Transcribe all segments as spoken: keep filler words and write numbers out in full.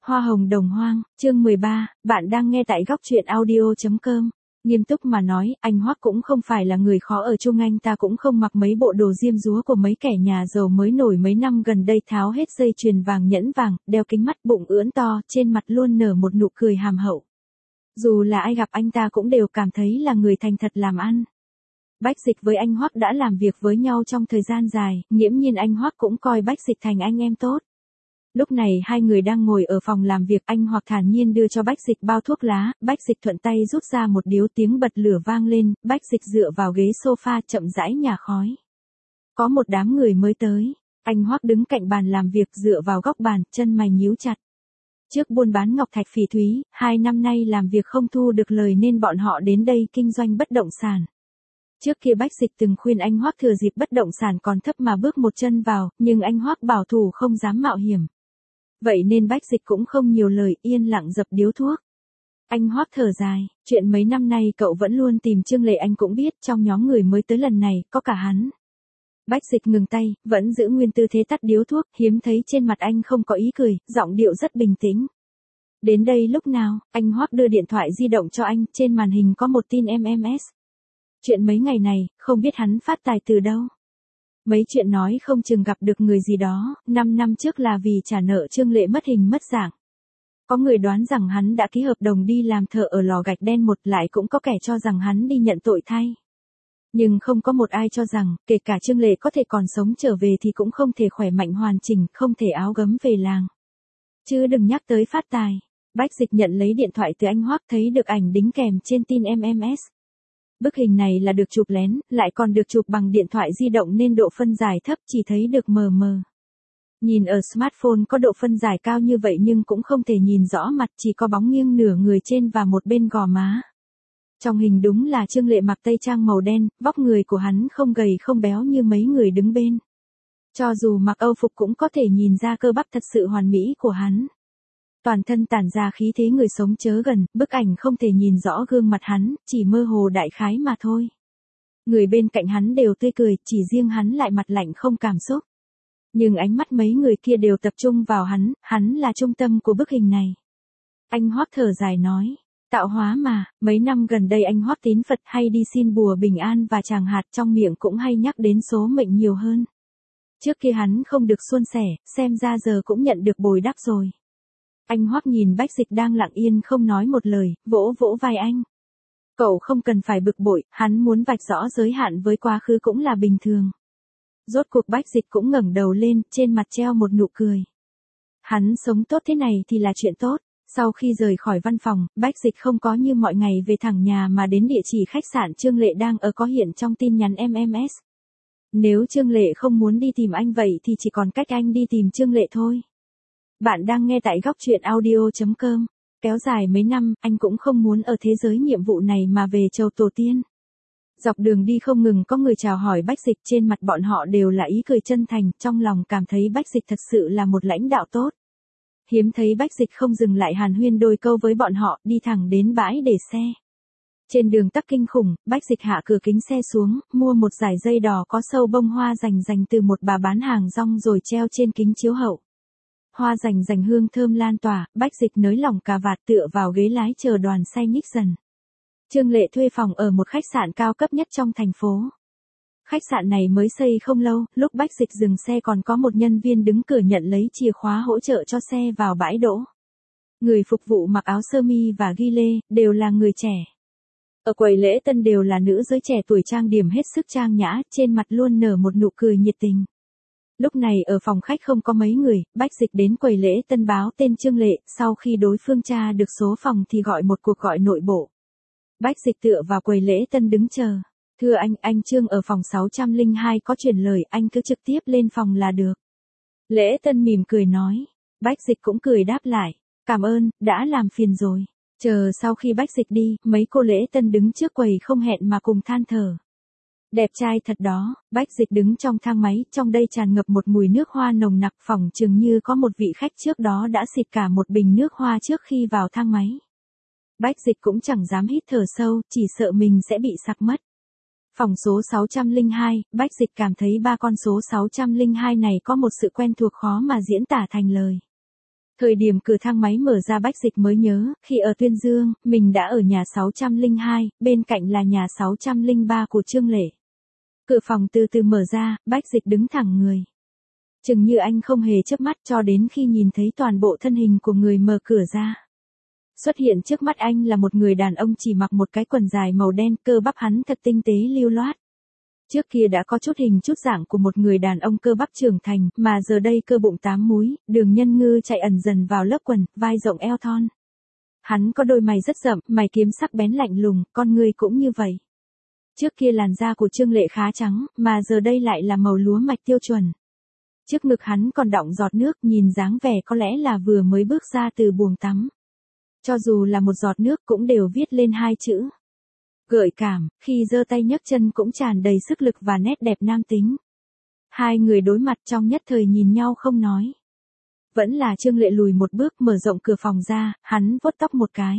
Hoa hồng đồng hoang, chương mười ba, bạn đang nghe tại góc truyện audio.com. Nghiêm túc mà nói, anh Hoắc cũng không phải là người khó ở chung, anh ta cũng không mặc mấy bộ đồ diêm dúa của mấy kẻ nhà giàu mới nổi mấy năm gần đây, tháo hết dây chuyền vàng nhẫn vàng, đeo kính mắt, bụng ưỡn to, trên mặt luôn nở một nụ cười hàm hậu. Dù là ai gặp anh ta cũng đều cảm thấy là người thành thật làm ăn. Bách Dịch với anh Hoắc đã làm việc với nhau trong thời gian dài, nghiễm nhiên anh Hoắc cũng coi Bách Dịch thành anh em tốt. Lúc này hai người đang ngồi ở phòng làm việc, anh Hoắc thản nhiên đưa cho Bách Dịch bao thuốc lá, Bách Dịch thuận tay rút ra một điếu, tiếng bật lửa vang lên, Bách Dịch dựa vào ghế sofa chậm rãi nhả khói. Có một đám người mới tới, anh Hoắc đứng cạnh bàn làm việc dựa vào góc bàn, chân mày nhíu chặt. Trước buôn bán ngọc thạch phỉ thúy, hai năm nay làm việc không thu được lời nên bọn họ đến đây kinh doanh bất động sản. Trước kia Bách Dịch từng khuyên anh Hoắc thừa dịp bất động sản còn thấp mà bước một chân vào, nhưng anh Hoắc bảo thủ không dám mạo hiểm. Vậy nên Bách Dịch cũng không nhiều lời, yên lặng dập điếu thuốc. Anh Hoắc thở dài, chuyện mấy năm nay cậu vẫn luôn tìm Trương Lệ, anh cũng biết trong nhóm người mới tới lần này, có cả hắn. Bách Dịch ngừng tay, vẫn giữ nguyên tư thế tắt điếu thuốc, hiếm thấy trên mặt anh không có ý cười, giọng điệu rất bình tĩnh. Đến đây lúc nào, anh Hoắc đưa điện thoại di động cho anh, trên màn hình có một tin em em ét. Chuyện mấy ngày này, không biết hắn phát tài từ đâu. Mấy chuyện nói không chừng gặp được người gì đó, năm năm trước là vì trả nợ Trương Lệ mất hình mất dạng. Có người đoán rằng hắn đã ký hợp đồng đi làm thợ ở lò gạch đen một, lại cũng có kẻ cho rằng hắn đi nhận tội thay. Nhưng không có một ai cho rằng, kể cả Trương Lệ có thể còn sống trở về thì cũng không thể khỏe mạnh hoàn chỉnh, không thể áo gấm về làng. Chứ đừng nhắc tới phát tài. Bách Dịch nhận lấy điện thoại từ anh Hoắc, thấy được ảnh đính kèm trên tin em em ét. Bức hình này là được chụp lén, lại còn được chụp bằng điện thoại di động nên độ phân giải thấp, chỉ thấy được mờ mờ. Nhìn ở smartphone có độ phân giải cao như vậy nhưng cũng không thể nhìn rõ mặt, chỉ có bóng nghiêng nửa người trên và một bên gò má. Trong hình đúng là Trương Lệ mặc tây trang màu đen, vóc người của hắn không gầy không béo như mấy người đứng bên. Cho dù mặc âu phục cũng có thể nhìn ra cơ bắp thật sự hoàn mỹ của hắn. Toàn thân tản ra khí thế người sống chớ gần, bức ảnh không thể nhìn rõ gương mặt hắn, chỉ mơ hồ đại khái mà thôi. Người bên cạnh hắn đều tươi cười, chỉ riêng hắn lại mặt lạnh không cảm xúc. Nhưng ánh mắt mấy người kia đều tập trung vào hắn, hắn là trung tâm của bức hình này. Anh Hoắc thở dài nói, tạo hóa mà, mấy năm gần đây anh Hoắc tín Phật hay đi xin bùa bình an và tràng hạt, trong miệng cũng hay nhắc đến số mệnh nhiều hơn. Trước kia hắn không được suôn sẻ, xem ra giờ cũng nhận được bồi đắp rồi. Anh Hoắc nhìn Bách Dịch đang lặng yên không nói một lời, vỗ vỗ vai anh. Cậu không cần phải bực bội, hắn muốn vạch rõ giới hạn với quá khứ cũng là bình thường. Rốt cuộc Bách Dịch cũng ngẩng đầu lên, trên mặt treo một nụ cười. Hắn sống tốt thế này thì là chuyện tốt. Sau khi rời khỏi văn phòng, Bách Dịch không có như mọi ngày về thẳng nhà mà đến địa chỉ khách sạn Trương Lệ đang ở có hiện trong tin nhắn em em ét. Nếu Trương Lệ không muốn đi tìm anh vậy thì chỉ còn cách anh đi tìm Trương Lệ thôi. Bạn đang nghe tại góc truyện audio.com. Kéo dài mấy năm, anh cũng không muốn ở thế giới nhiệm vụ này mà về châu tổ tiên. Dọc đường đi không ngừng có người chào hỏi Bách Dịch, trên mặt bọn họ đều là ý cười chân thành, trong lòng cảm thấy Bách Dịch thật sự là một lãnh đạo tốt. Hiếm thấy Bách Dịch không dừng lại hàn huyên đôi câu với bọn họ, đi thẳng đến bãi để xe. Trên đường tắc kinh khủng, Bách Dịch hạ cửa kính xe xuống, mua một dải dây đỏ có sâu bông hoa rành rành từ một bà bán hàng rong rồi treo trên kính chiếu hậu. Hoa rành rành hương thơm lan tỏa, Bách Dịch nới lỏng cà vạt tựa vào ghế lái chờ đoàn xe nhích dần. Trương Lệ thuê phòng ở một khách sạn cao cấp nhất trong thành phố. Khách sạn này mới xây không lâu, lúc Bách Dịch dừng xe còn có một nhân viên đứng cửa nhận lấy chìa khóa hỗ trợ cho xe vào bãi đỗ. Người phục vụ mặc áo sơ mi và ghi lê, đều là người trẻ. Ở quầy lễ tân đều là nữ giới trẻ tuổi trang điểm hết sức trang nhã, trên mặt luôn nở một nụ cười nhiệt tình. Lúc này ở phòng khách không có mấy người, Bách Dịch đến quầy lễ tân báo tên Trương Lệ, sau khi đối phương tra được số phòng thì gọi một cuộc gọi nội bộ. Bách Dịch tựa vào quầy lễ tân đứng chờ. Thưa anh, anh Trương ở phòng sáu trăm lẻ hai có truyền lời, anh cứ trực tiếp lên phòng là được. Lễ tân mỉm cười nói. Bách Dịch cũng cười đáp lại. Cảm ơn, đã làm phiền rồi. Chờ sau khi Bách Dịch đi, mấy cô lễ tân đứng trước quầy không hẹn mà cùng than thở. Đẹp trai thật đó. Bách Dịch đứng trong thang máy, trong đây tràn ngập một mùi nước hoa nồng nặc, phỏng chừng như có một vị khách trước đó đã xịt cả một bình nước hoa trước khi vào thang máy. Bách Dịch cũng chẳng dám hít thở sâu, chỉ sợ mình sẽ bị sặc mất. Phòng số sáu trăm lẻ hai, Bách Dịch cảm thấy ba con số sáu trăm lẻ hai này có một sự quen thuộc khó mà diễn tả thành lời. Thời điểm cửa thang máy mở ra Bách Dịch mới nhớ, khi ở Tuyên Dương, mình đã ở nhà sáu trăm lẻ hai, bên cạnh là nhà sáu trăm lẻ ba của Trương Lệ. Cửa phòng từ từ mở ra, Bách Dịch đứng thẳng người. Chừng như anh không hề chớp mắt cho đến khi nhìn thấy toàn bộ thân hình của người mở cửa ra. Xuất hiện trước mắt anh là một người đàn ông chỉ mặc một cái quần dài màu đen, cơ bắp hắn thật tinh tế lưu loát. Trước kia đã có chút hình chút dạng của một người đàn ông cơ bắp trưởng thành, mà giờ đây cơ bụng tám múi, đường nhân ngư chạy ẩn dần vào lớp quần, vai rộng eo thon. Hắn có đôi mày rất rậm, mày kiếm sắc bén lạnh lùng, con người cũng như vậy. Trước kia làn da của Trương Lệ khá trắng, mà giờ đây lại là màu lúa mạch tiêu chuẩn. Trước ngực hắn còn đọng giọt nước, nhìn dáng vẻ có lẽ là vừa mới bước ra từ buồng tắm. Cho dù là một giọt nước cũng đều viết lên hai chữ. Gợi cảm, khi giơ tay nhấc chân cũng tràn đầy sức lực và nét đẹp nam tính. Hai người đối mặt trong nhất thời nhìn nhau không nói. Vẫn là Trương Lệ lùi một bước mở rộng cửa phòng ra, hắn vuốt tóc một cái.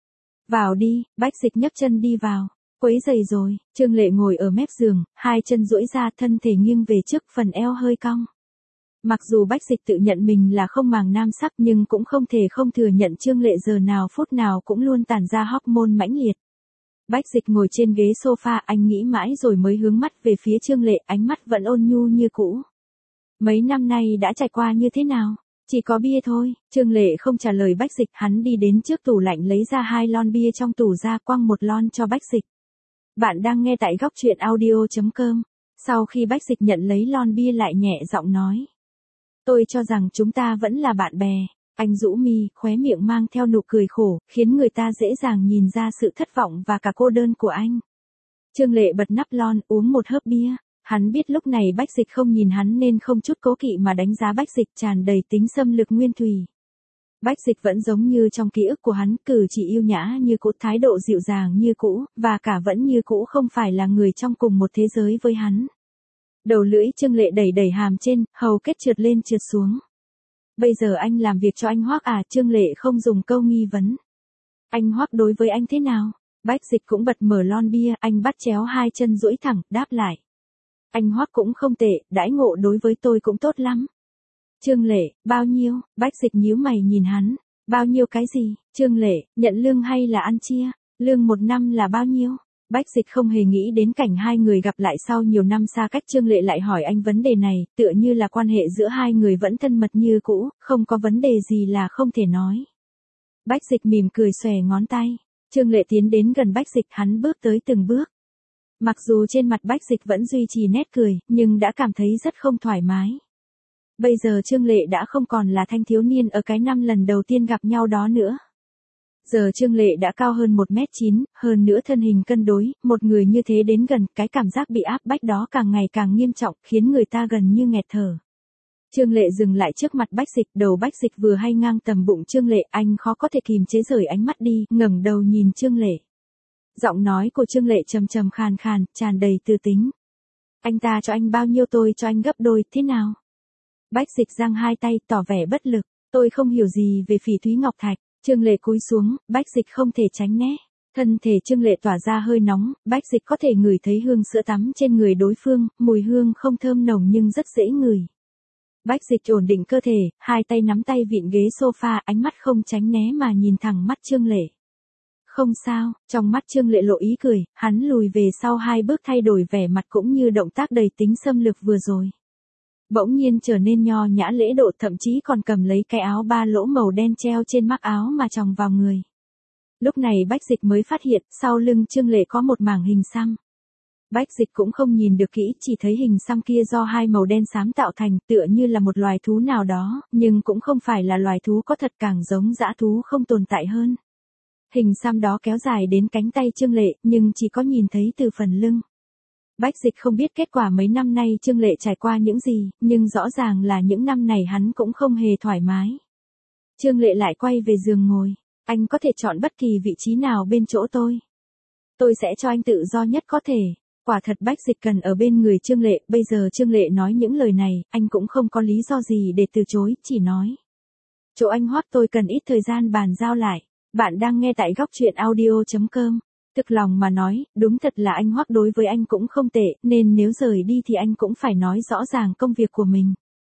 Vào đi, Bách Dịch nhấc chân đi vào. Quấy giày rồi, Trương Lệ ngồi ở mép giường, hai chân duỗi ra thân thể nghiêng về trước phần eo hơi cong. Mặc dù Bách Dịch tự nhận mình là không màng nam sắc nhưng cũng không thể không thừa nhận Trương Lệ giờ nào phút nào cũng luôn tản ra hormone mãnh liệt. Bách Dịch ngồi trên ghế sofa, anh nghĩ mãi rồi mới hướng mắt về phía Trương Lệ, ánh mắt vẫn ôn nhu như cũ. Mấy năm nay đã trải qua như thế nào? Chỉ có bia thôi. Trương Lệ không trả lời Bách Dịch, hắn đi đến trước tủ lạnh lấy ra hai lon bia trong tủ ra, quăng một lon cho Bách Dịch. Bạn đang nghe tại góc truyện audio chấm com. Sau khi Bách Dịch nhận lấy lon bia lại nhẹ giọng nói. Tôi cho rằng chúng ta vẫn là bạn bè. Anh rũ mi, khóe miệng mang theo nụ cười khổ, khiến người ta dễ dàng nhìn ra sự thất vọng và cả cô đơn của anh. Trương Lệ bật nắp lon, uống một hớp bia. Hắn biết lúc này Bách Dịch không nhìn hắn nên không chút cố kỵ mà đánh giá Bách Dịch tràn đầy tính xâm lược nguyên thủy. Bách Dịch vẫn giống như trong ký ức của hắn, cử chỉ yêu nhã như cũ, thái độ dịu dàng như cũ, và cả vẫn như cũ không phải là người trong cùng một thế giới với hắn. Đầu lưỡi Trương Lệ đẩy đẩy hàm trên, hầu kết trượt lên trượt xuống. Bây giờ anh làm việc cho anh Hoắc à? Trương Lệ không dùng câu nghi vấn. Anh Hoắc đối với anh thế nào? Bách Dịch cũng bật mở lon bia, anh bắt chéo hai chân duỗi thẳng, đáp lại. Anh Hoắc cũng không tệ, đãi ngộ đối với tôi cũng tốt lắm. Trương Lệ, bao nhiêu? Bách Dịch nhíu mày nhìn hắn. Bao nhiêu cái gì? Trương Lệ, nhận lương hay là ăn chia? Lương một năm là bao nhiêu? Bách Dịch không hề nghĩ đến cảnh hai người gặp lại sau nhiều năm xa cách. Trương Lệ lại hỏi anh vấn đề này, tựa như là quan hệ giữa hai người vẫn thân mật như cũ, không có vấn đề gì là không thể nói. Bách Dịch mỉm cười xòe ngón tay. Trương Lệ tiến đến gần Bách Dịch, hắn bước tới từng bước. Mặc dù trên mặt Bách Dịch vẫn duy trì nét cười, nhưng đã cảm thấy rất không thoải mái. Bây giờ Trương Lệ đã không còn là thanh thiếu niên ở cái năm lần đầu tiên gặp nhau đó nữa. Giờ Trương Lệ đã cao hơn một mét chín, hơn nữa thân hình cân đối, một người như thế đến gần, cái cảm giác bị áp bách đó càng ngày càng nghiêm trọng, khiến người ta gần như nghẹt thở. Trương Lệ dừng lại trước mặt Bách Dịch, đầu Bách Dịch vừa hay ngang tầm bụng Trương Lệ, anh khó có thể kìm chế rời ánh mắt đi, ngẩng đầu nhìn Trương Lệ. Giọng nói của Trương Lệ trầm trầm khàn khàn, tràn đầy tư tính. Anh ta cho anh bao nhiêu tôi cho anh gấp đôi, thế nào? Bách Dịch giang hai tay tỏ vẻ bất lực, tôi không hiểu gì về Phỉ Thúy Ngọc Thạch. Trương Lệ cúi xuống, Bách Dịch không thể tránh né. Thân thể Trương Lệ tỏa ra hơi nóng, Bách Dịch có thể ngửi thấy hương sữa tắm trên người đối phương, mùi hương không thơm nồng nhưng rất dễ ngửi. Bách Dịch ổn định cơ thể, hai tay nắm tay vịn ghế sofa, ánh mắt không tránh né mà nhìn thẳng mắt Trương Lệ. Không sao, trong mắt Trương Lệ lộ ý cười, hắn lùi về sau hai bước thay đổi vẻ mặt cũng như động tác đầy tính xâm lược vừa rồi. Bỗng nhiên trở nên nho nhã lễ độ, thậm chí còn cầm lấy cái áo ba lỗ màu đen treo trên mắc áo mà chòng vào người. Lúc này Bách Dịch mới phát hiện, sau lưng Trương Lệ có một mảng hình xăm. Bách Dịch cũng không nhìn được kỹ, chỉ thấy hình xăm kia do hai màu đen xám tạo thành, tựa như là một loài thú nào đó, nhưng cũng không phải là loài thú có thật, càng giống dã thú không tồn tại hơn. Hình xăm đó kéo dài đến cánh tay Trương Lệ, nhưng chỉ có nhìn thấy từ phần lưng. Bách Dịch không biết kết quả mấy năm nay Trương Lệ trải qua những gì, nhưng rõ ràng là những năm này hắn cũng không hề thoải mái. Trương Lệ lại quay về giường ngồi. Anh có thể chọn bất kỳ vị trí nào bên chỗ tôi. Tôi sẽ cho anh tự do nhất có thể. Quả thật Bách Dịch cần ở bên người Trương Lệ, bây giờ Trương Lệ nói những lời này, anh cũng không có lý do gì để từ chối, chỉ nói. Chỗ anh Hoắc tôi cần ít thời gian bàn giao lại. Bạn đang nghe tại góc truyện audio chấm com. Thực lòng mà nói, đúng thật là anh Hoắc đối với anh cũng không tệ, nên nếu rời đi thì anh cũng phải nói rõ ràng công việc của mình.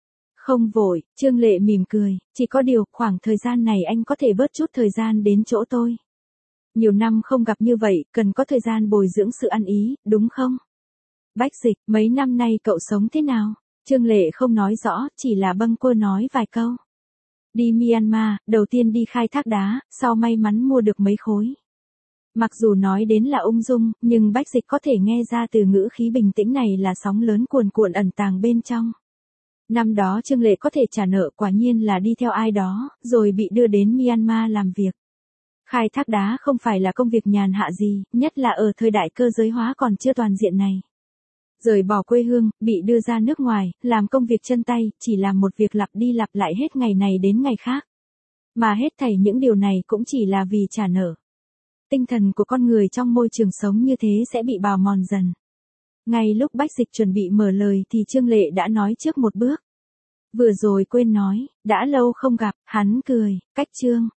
Không vội, Trương Lệ mỉm cười, chỉ có điều, khoảng thời gian này anh có thể bớt chút thời gian đến chỗ tôi. Nhiều năm không gặp như vậy, cần có thời gian bồi dưỡng sự ăn ý, đúng không? Bách Dịch, mấy năm nay cậu sống thế nào? Trương Lệ không nói rõ, chỉ là bâng quơ nói vài câu. Đi Myanmar, đầu tiên đi khai thác đá, sau may mắn mua được mấy khối. Mặc dù nói đến là ung dung, nhưng Bách Dịch có thể nghe ra từ ngữ khí bình tĩnh này là sóng lớn cuồn cuộn ẩn tàng bên trong. Năm đó Trương Lệ có thể trả nợ quả nhiên là đi theo ai đó, rồi bị đưa đến Myanmar làm việc. Khai thác đá không phải là công việc nhàn hạ gì, nhất là ở thời đại cơ giới hóa còn chưa toàn diện này. Rời bỏ quê hương, bị đưa ra nước ngoài, làm công việc chân tay, chỉ làm một việc lặp đi lặp lại hết ngày này đến ngày khác. Mà hết thảy những điều này cũng chỉ là vì trả nợ. Tinh thần của con người trong môi trường sống như thế sẽ bị bào mòn dần. Ngay lúc Bách Dịch chuẩn bị mở lời thì Trương Lệ đã nói trước một bước. Vừa rồi quên nói, đã lâu không gặp, hắn cười, cách Trương.